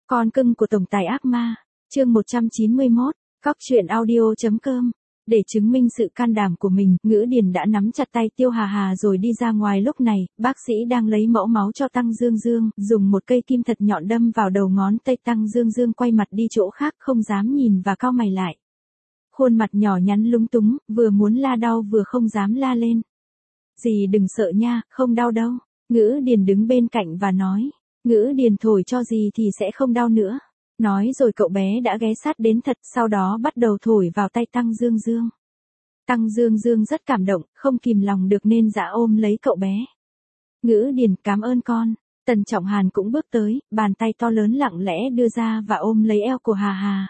Con cưng của tổng tài ác ma, chương 191, Cóc truyện audio.com. Để chứng minh sự can đảm của mình, Ngữ Điền đã nắm chặt tay Tiêu Hà Hà rồi đi ra ngoài. Lúc này, bác sĩ đang lấy mẫu máu cho Tăng Dương Dương, dùng một cây kim thật nhọn đâm vào đầu ngón tay. Tăng Dương Dương quay mặt đi chỗ khác, không dám nhìn và cau mày lại. Khuôn mặt nhỏ nhắn lúng túng, vừa muốn la đau vừa không dám la lên. Dì đừng sợ nha, không đau đâu. Ngữ Điền đứng bên cạnh và nói. Ngữ Điền thổi cho dì thì sẽ không đau nữa. Nói rồi cậu bé đã ghé sát đến thật, sau đó bắt đầu thổi vào tay Tăng Dương Dương. Tăng Dương Dương rất cảm động, không kìm lòng được nên dã ôm lấy cậu bé. Ngữ Điền, cảm ơn con. Tần Trọng Hàn cũng bước tới, bàn tay to lớn lặng lẽ đưa ra và ôm lấy eo của Hà Hà.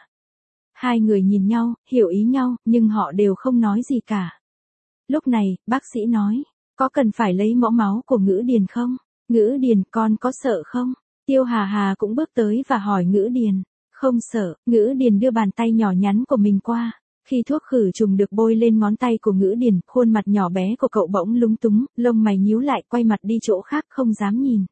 Hai người nhìn nhau, hiểu ý nhau, nhưng họ đều không nói gì cả. Lúc này, bác sĩ nói, có cần phải lấy mẫu máu của Ngữ Điền không? Ngữ Điền, con có sợ không? Tiêu Hà Hà cũng bước tới và hỏi Ngữ Điền. Không sợ. Ngữ Điền đưa bàn tay nhỏ nhắn của mình qua. Khi thuốc khử trùng được bôi lên ngón tay của Ngữ Điền, khuôn mặt nhỏ bé của cậu bỗng lúng túng, lông mày nhíu lại, quay mặt đi chỗ khác, không dám nhìn.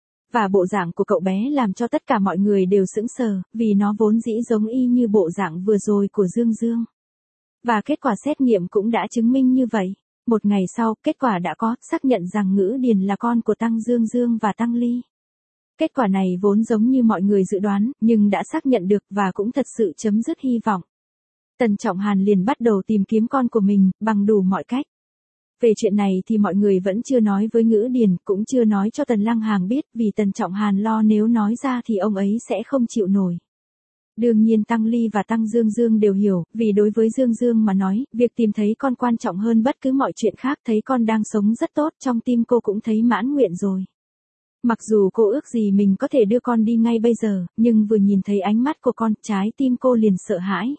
Và bộ dạng của cậu bé làm cho tất cả mọi người đều sững sờ, vì nó vốn dĩ giống y như bộ dạng vừa rồi của Dương Dương. Và kết quả xét nghiệm cũng đã chứng minh như vậy. Một ngày sau, kết quả đã có, xác nhận rằng Ngữ Điền là con của Tăng Dương Dương và Tăng Ly. Kết quả này vốn giống như mọi người dự đoán, nhưng đã xác nhận được và cũng thật sự chấm dứt hy vọng. Tần Trọng Hàn liền bắt đầu tìm kiếm con của mình, bằng đủ mọi cách. Về chuyện này thì mọi người vẫn chưa nói với Ngữ Điền, cũng chưa nói cho Tần Lăng Hàng biết, vì Tần Trọng Hàn lo nếu nói ra thì ông ấy sẽ không chịu nổi. Đương nhiên Tăng Ly và Tăng Dương Dương đều hiểu, vì đối với Dương Dương mà nói, việc tìm thấy con quan trọng hơn bất cứ mọi chuyện khác. Thấy con đang sống rất tốt, trong tim cô cũng thấy mãn nguyện rồi. Mặc dù cô ước gì mình có thể đưa con đi ngay bây giờ, nhưng vừa nhìn thấy ánh mắt của con, trái tim cô liền sợ hãi.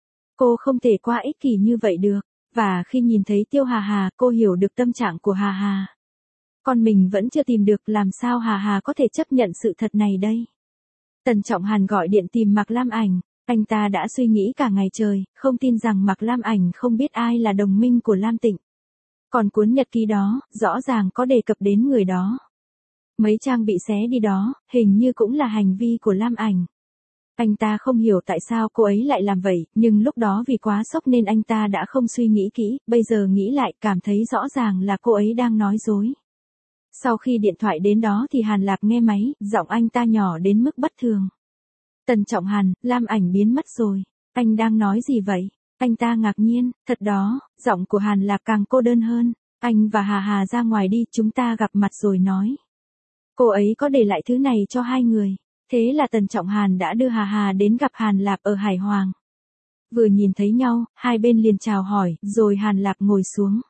Cô không thể quá ích kỷ như vậy được, và khi nhìn thấy Tiêu Hà Hà, cô hiểu được tâm trạng của Hà Hà. Con mình vẫn chưa tìm được, làm sao Hà Hà có thể chấp nhận sự thật này đây? Tần Trọng Hàn gọi điện tìm Mạc Lam Ảnh, anh ta đã suy nghĩ cả ngày trời, không tin rằng Mạc Lam Ảnh không biết ai là đồng minh của Lam Tịnh. Còn cuốn nhật ký đó, rõ ràng có đề cập đến người đó. Mấy trang bị xé đi đó, hình như cũng là hành vi của Lam Ảnh. Anh ta không hiểu tại sao cô ấy lại làm vậy, nhưng lúc đó vì quá sốc nên anh ta đã không suy nghĩ kỹ, bây giờ nghĩ lại cảm thấy rõ ràng là cô ấy đang nói dối. Sau khi điện thoại đến đó thì Hàn Lạp nghe máy, giọng anh ta nhỏ đến mức bất thường. Tần Trọng Hàn, Lam Ảnh biến mất rồi. Anh đang nói gì vậy? Anh ta ngạc nhiên, thật đó, giọng của Hàn Lạp càng cô đơn hơn. Anh và Hà Hà ra ngoài đi, chúng ta gặp mặt rồi nói. Cô ấy có để lại thứ này cho hai người. Thế là Tần Trọng Hàn đã đưa Hà Hà đến gặp Hàn Lạp ở Hải Hoàng. Vừa nhìn thấy nhau, hai bên liền chào hỏi, rồi Hàn Lạp ngồi xuống.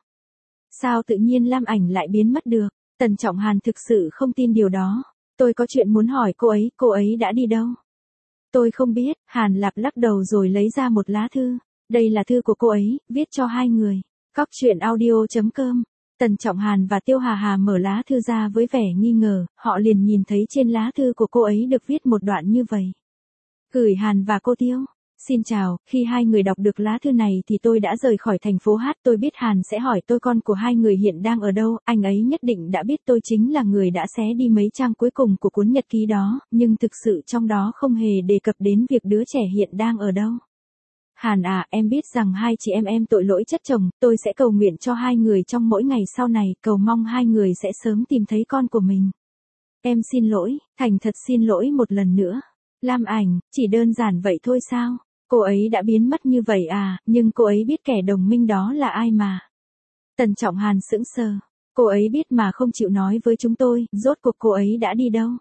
Sao tự nhiên Lam Ảnh lại biến mất được? Tần Trọng Hàn thực sự không tin điều đó. Tôi có chuyện muốn hỏi cô ấy đã đi đâu? Tôi không biết, Hàn Lạp lắc đầu rồi lấy ra một lá thư. Đây là thư của cô ấy, viết cho hai người. Cóc truyện audio.com. Tần Trọng Hàn và Tiêu Hà Hà mở lá thư ra với vẻ nghi ngờ, họ liền nhìn thấy trên lá thư của cô ấy được viết một đoạn như vậy. Gửi Hàn và cô Tiêu. Xin chào, khi hai người đọc được lá thư này thì tôi đã rời khỏi thành phố Hát. Tôi biết Hàn sẽ hỏi tôi con của hai người hiện đang ở đâu, anh ấy nhất định đã biết tôi chính là người đã xé đi mấy trang cuối cùng của cuốn nhật ký đó, nhưng thực sự trong đó không hề đề cập đến việc đứa trẻ hiện đang ở đâu. Hàn à, em biết rằng hai chị em tội lỗi chất chồng, tôi sẽ cầu nguyện cho hai người trong mỗi ngày sau này, cầu mong hai người sẽ sớm tìm thấy con của mình. Em xin lỗi, thành thật xin lỗi một lần nữa. Lam Ảnh, chỉ đơn giản vậy thôi sao? Cô ấy đã biến mất như vậy à, nhưng cô ấy biết kẻ đồng minh đó là ai mà. Tần Trọng Hàn sững sờ. Cô ấy biết mà không chịu nói với chúng tôi, rốt cuộc cô ấy đã đi đâu?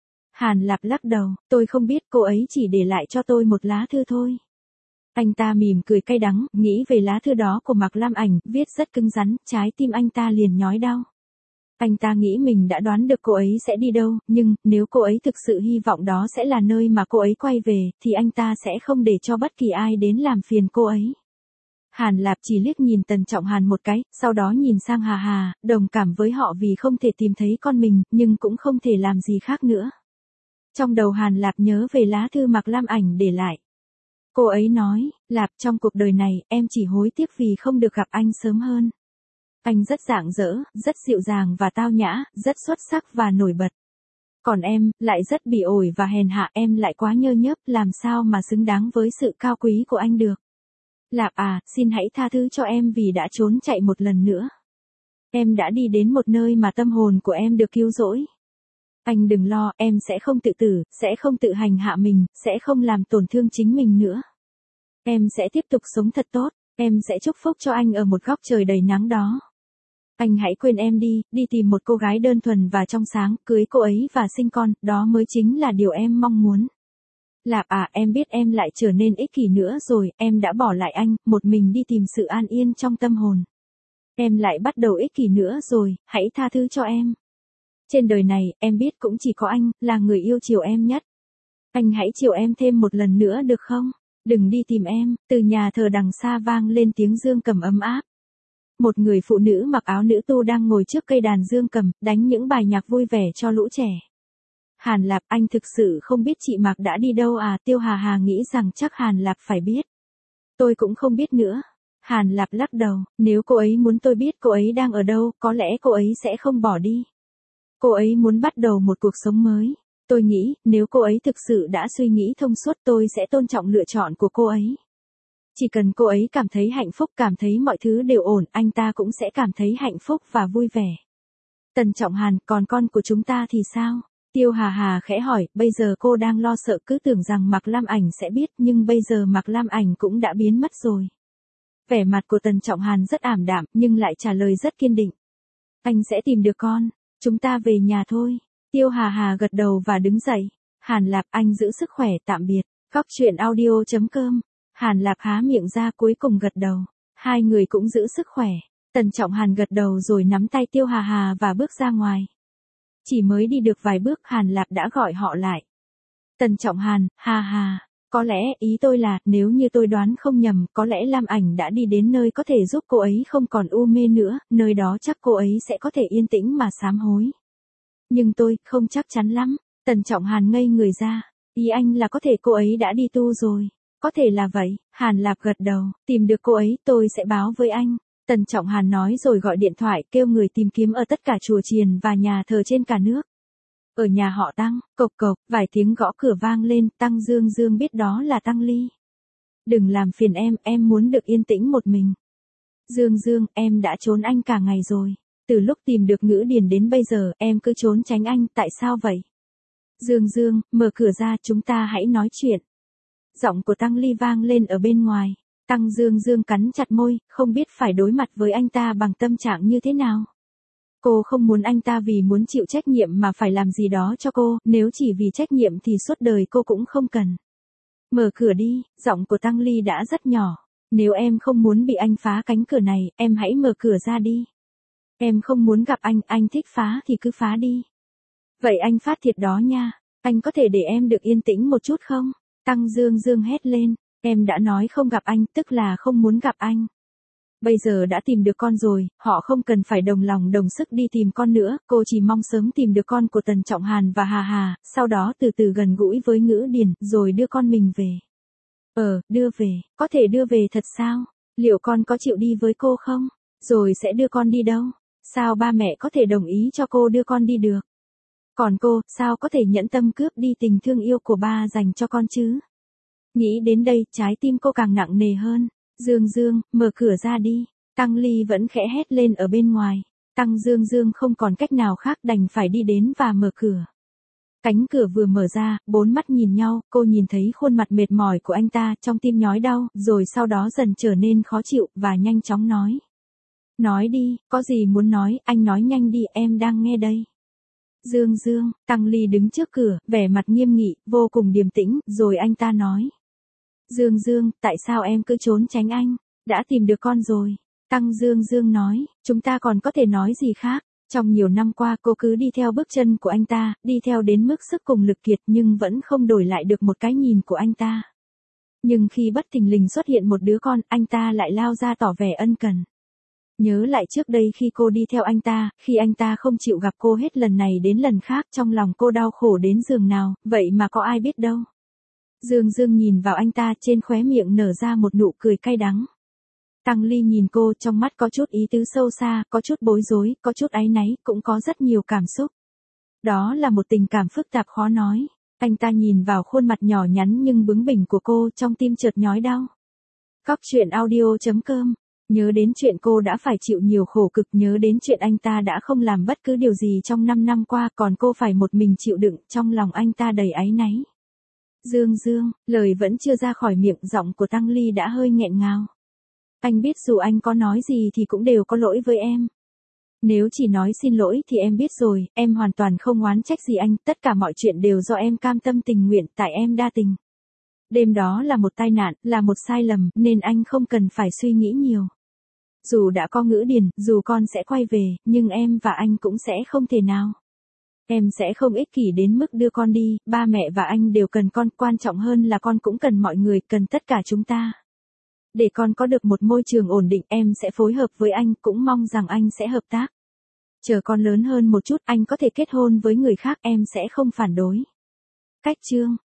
Hàn Lạp lắc đầu, tôi không biết, cô ấy chỉ để lại cho tôi một lá thư thôi. Anh ta mỉm cười cay đắng, nghĩ về lá thư đó của Mạc Lam Ảnh, viết rất cứng rắn, trái tim anh ta liền nhói đau. Anh ta nghĩ mình đã đoán được cô ấy sẽ đi đâu, nhưng, nếu cô ấy thực sự hy vọng đó sẽ là nơi mà cô ấy quay về, thì anh ta sẽ không để cho bất kỳ ai đến làm phiền cô ấy. Hàn Lạp chỉ liếc nhìn Tần Trọng Hàn một cái, sau đó nhìn sang Hà Hà, đồng cảm với họ vì không thể tìm thấy con mình, nhưng cũng không thể làm gì khác nữa. Trong đầu Hàn Lạp nhớ về lá thư Mạc Lam Ảnh để lại. Cô ấy nói, Lạp, trong cuộc đời này, em chỉ hối tiếc vì không được gặp anh sớm hơn. Anh rất rạng rỡ, rất dịu dàng và tao nhã, rất xuất sắc và nổi bật. Còn em, lại rất bỉ ổi và hèn hạ, em lại quá nhơ nhớp, làm sao mà xứng đáng với sự cao quý của anh được. Lạp à, xin hãy tha thứ cho em vì đã trốn chạy một lần nữa. Em đã đi đến một nơi mà tâm hồn của em được cứu rỗi. Anh đừng lo, em sẽ không tự tử, sẽ không tự hành hạ mình, sẽ không làm tổn thương chính mình nữa. Em sẽ tiếp tục sống thật tốt, em sẽ chúc phúc cho anh ở một góc trời đầy nắng đó. Anh hãy quên em đi, đi tìm một cô gái đơn thuần và trong sáng, cưới cô ấy và sinh con, đó mới chính là điều em mong muốn. Lạp à, em biết em lại trở nên ích kỷ nữa rồi, em đã bỏ lại anh, một mình đi tìm sự an yên trong tâm hồn. Em lại bắt đầu ích kỷ nữa rồi, hãy tha thứ cho em. Trên đời này, em biết cũng chỉ có anh, là người yêu chiều em nhất. Anh hãy chiều em thêm một lần nữa được không? Đừng đi tìm em, từ nhà thờ đằng xa vang lên tiếng dương cầm ấm áp. Một người phụ nữ mặc áo nữ tu đang ngồi trước cây đàn dương cầm, đánh những bài nhạc vui vẻ cho lũ trẻ. Hàn Lạp, anh thực sự không biết chị Mạc đã đi đâu à? Tiêu Hà Hà nghĩ rằng chắc Hàn Lạp phải biết. Tôi cũng không biết nữa. Hàn Lạp lắc đầu, nếu cô ấy muốn tôi biết cô ấy đang ở đâu, có lẽ cô ấy sẽ không bỏ đi. Cô ấy muốn bắt đầu một cuộc sống mới. Tôi nghĩ, nếu cô ấy thực sự đã suy nghĩ thông suốt tôi sẽ tôn trọng lựa chọn của cô ấy. Chỉ cần cô ấy cảm thấy hạnh phúc, cảm thấy mọi thứ đều ổn, anh ta cũng sẽ cảm thấy hạnh phúc và vui vẻ. Tần Trọng Hàn, còn con của chúng ta thì sao? Tiêu Hà Hà khẽ hỏi, bây giờ cô đang lo sợ, cứ tưởng rằng Mạc Lam Ảnh sẽ biết, nhưng bây giờ Mạc Lam Ảnh cũng đã biến mất rồi. Vẻ mặt của Tần Trọng Hàn rất ảm đạm, nhưng lại trả lời rất kiên định. Anh sẽ tìm được con, chúng ta về nhà thôi. Tiêu Hà Hà gật đầu và đứng dậy. Hàn Lạp, anh giữ sức khỏe, tạm biệt. Góc truyện audio.com. Hàn Lạp há miệng ra cuối cùng gật đầu. Hai người cũng giữ sức khỏe. Tần Trọng Hàn gật đầu rồi nắm tay Tiêu Hà Hà và bước ra ngoài. Chỉ mới đi được vài bước Hàn Lạp đã gọi họ lại. Tần Trọng Hàn, Hà Hà, có lẽ ý tôi là nếu như tôi đoán không nhầm, có lẽ Lam Ảnh đã đi đến nơi có thể giúp cô ấy không còn u mê nữa, nơi đó chắc cô ấy sẽ có thể yên tĩnh mà sám hối. Nhưng tôi không chắc chắn lắm. Tần Trọng Hàn ngây người ra. Ý anh là có thể cô ấy đã đi tu rồi. Có thể là vậy. Hàn Lạp gật đầu. Tìm được cô ấy tôi sẽ báo với anh. Tần Trọng Hàn nói rồi gọi điện thoại kêu người tìm kiếm ở tất cả chùa chiền và nhà thờ trên cả nước. Ở nhà họ Tăng, cộc cộc, vài tiếng gõ cửa vang lên, Tăng Dương Dương biết đó là Tăng Ly. Đừng làm phiền em muốn được yên tĩnh một mình. Dương Dương, em đã trốn anh cả ngày rồi. Từ lúc tìm được Ngữ Điền đến bây giờ, em cứ trốn tránh anh, tại sao vậy? Dương Dương, mở cửa ra, chúng ta hãy nói chuyện. Giọng của Tăng Ly vang lên ở bên ngoài. Tăng Dương Dương cắn chặt môi, không biết phải đối mặt với anh ta bằng tâm trạng như thế nào. Cô không muốn anh ta vì muốn chịu trách nhiệm mà phải làm gì đó cho cô, nếu chỉ vì trách nhiệm thì suốt đời cô cũng không cần. Mở cửa đi, giọng của Tăng Ly đã rất nhỏ. Nếu em không muốn bị anh phá cánh cửa này, em hãy mở cửa ra đi. Em không muốn gặp anh thích phá thì cứ phá đi. Vậy anh phát thiệt đó nha, anh có thể để em được yên tĩnh một chút không? Tăng Dương Dương hét lên, em đã nói không gặp anh, tức là không muốn gặp anh. Bây giờ đã tìm được con rồi, họ không cần phải đồng lòng đồng sức đi tìm con nữa, cô chỉ mong sớm tìm được con của Tần Trọng Hàn và Hà Hà, sau đó từ từ gần gũi với Ngữ Điền, rồi đưa con mình về. Đưa về, có thể đưa về thật sao? Liệu con có chịu đi với cô không? Rồi sẽ đưa con đi đâu? Sao ba mẹ có thể đồng ý cho cô đưa con đi được? Còn cô, sao có thể nhẫn tâm cướp đi tình thương yêu của ba dành cho con chứ? Nghĩ đến đây, trái tim cô càng nặng nề hơn. Dương Dương, mở cửa ra đi. Tăng Ly vẫn khẽ hét lên ở bên ngoài. Tăng Dương Dương không còn cách nào khác đành phải đi đến và mở cửa. Cánh cửa vừa mở ra, bốn mắt nhìn nhau, cô nhìn thấy khuôn mặt mệt mỏi của anh ta, trong tim nhói đau, rồi sau đó dần trở nên khó chịu, và nhanh chóng nói. Nói đi, có gì muốn nói, anh nói nhanh đi, em đang nghe đây. Dương Dương, Tăng Ly đứng trước cửa, vẻ mặt nghiêm nghị, vô cùng điềm tĩnh, rồi anh ta nói. Dương Dương, tại sao em cứ trốn tránh anh? Đã tìm được con rồi. Tăng Dương Dương nói, chúng ta còn có thể nói gì khác? Trong nhiều năm qua cô cứ đi theo bước chân của anh ta, đi theo đến mức sức cùng lực kiệt nhưng vẫn không đổi lại được một cái nhìn của anh ta. Nhưng khi bất thình lình xuất hiện một đứa con, anh ta lại lao ra tỏ vẻ ân cần. Nhớ lại trước đây khi cô đi theo anh ta, khi anh ta không chịu gặp cô hết lần này đến lần khác, trong lòng cô đau khổ đến giường nào, vậy mà có ai biết đâu. Dương Dương nhìn vào anh ta, trên khóe miệng nở ra một nụ cười cay đắng. Tăng Ly nhìn cô, trong mắt có chút ý tứ sâu xa, có chút bối rối, có chút áy náy, cũng có rất nhiều cảm xúc. Đó là một tình cảm phức tạp khó nói. Anh ta nhìn vào khuôn mặt nhỏ nhắn nhưng bướng bỉnh của cô, trong tim chợt nhói đau. Cóc truyện audio.com. Nhớ đến chuyện cô đã phải chịu nhiều khổ cực, nhớ đến chuyện anh ta đã không làm bất cứ điều gì trong 5 năm qua, còn cô phải một mình chịu đựng, trong lòng anh ta đầy áy náy. Dương Dương, lời vẫn chưa ra khỏi miệng, giọng của Tăng Ly đã hơi nghẹn ngào. Anh biết dù anh có nói gì thì cũng đều có lỗi với em. Nếu chỉ nói xin lỗi thì em biết rồi, em hoàn toàn không oán trách gì anh, tất cả mọi chuyện đều do em cam tâm tình nguyện, tại em đa tình. Đêm đó là một tai nạn, là một sai lầm, nên anh không cần phải suy nghĩ nhiều. Dù đã có Ngữ Điền, dù con sẽ quay về, nhưng em và anh cũng sẽ không thể nào. Em sẽ không ích kỷ đến mức đưa con đi, ba mẹ và anh đều cần con, quan trọng hơn là con cũng cần mọi người, cần tất cả chúng ta. Để con có được một môi trường ổn định, em sẽ phối hợp với anh, cũng mong rằng anh sẽ hợp tác. Chờ con lớn hơn một chút, anh có thể kết hôn với người khác, em sẽ không phản đối. Cách chương